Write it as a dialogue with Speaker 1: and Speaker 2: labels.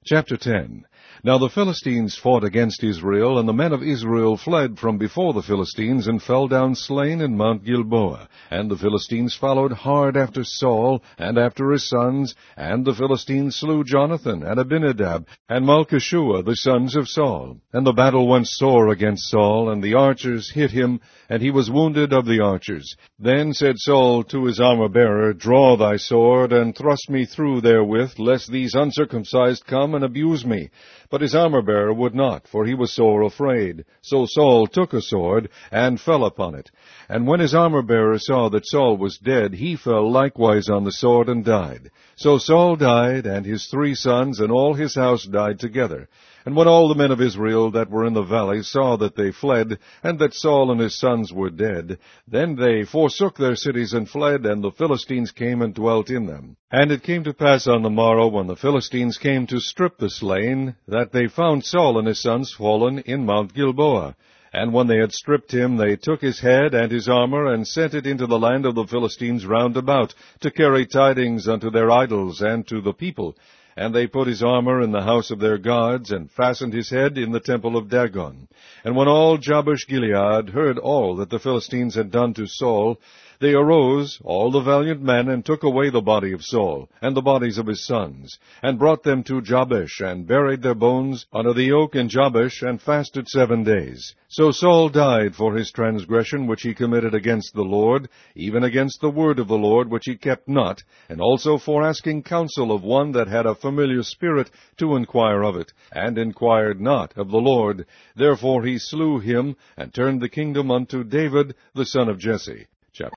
Speaker 1: Chapter 10. Now the Philistines fought against Israel, and the men of Israel fled from before the Philistines, and fell down slain in Mount Gilboa. And the Philistines followed hard after Saul, and after his sons, and the Philistines slew Jonathan, and Abinadab, and Malchishua, the sons of Saul. And the battle went sore against Saul, and the archers hit him, and he was wounded of the archers. Then said Saul to his armor-bearer, Draw thy sword, and thrust me through therewith, lest these uncircumcised come and abuse me. But his armor-bearer would not, for he was sore afraid. So Saul took a sword, and fell upon it. And when his armor-bearer saw that Saul was dead, he fell likewise on the sword, and died. So Saul died, and his 3 sons, and all his house died together. And when all the men of Israel that were in the valley saw that they fled, and that Saul and his sons were dead, then they forsook their cities and fled, and the Philistines came and dwelt in them. And it came to pass on the morrow, when the Philistines came to strip the slain, that they found Saul and his sons fallen in Mount Gilboa. And when they had stripped him, they took his head and his armor, and sent it into the land of the Philistines round about, to carry tidings unto their idols and to the people. And they put his armor in the house of their gods, and fastened his head in the temple of Dagon. And when all Jabesh-Gilead heard all that the Philistines had done to Saul, they arose, all the valiant men, and took away the body of Saul, and the bodies of his sons, and brought them to Jabesh, and buried their bones under the oak in Jabesh, and fasted 7 days. So Saul died for his transgression which he committed against the Lord, even against the word of the Lord which he kept not, and also for asking counsel of one that had a familiar spirit to inquire of it, and inquired not of the Lord. Therefore he slew him, and turned the kingdom unto David the son of Jesse.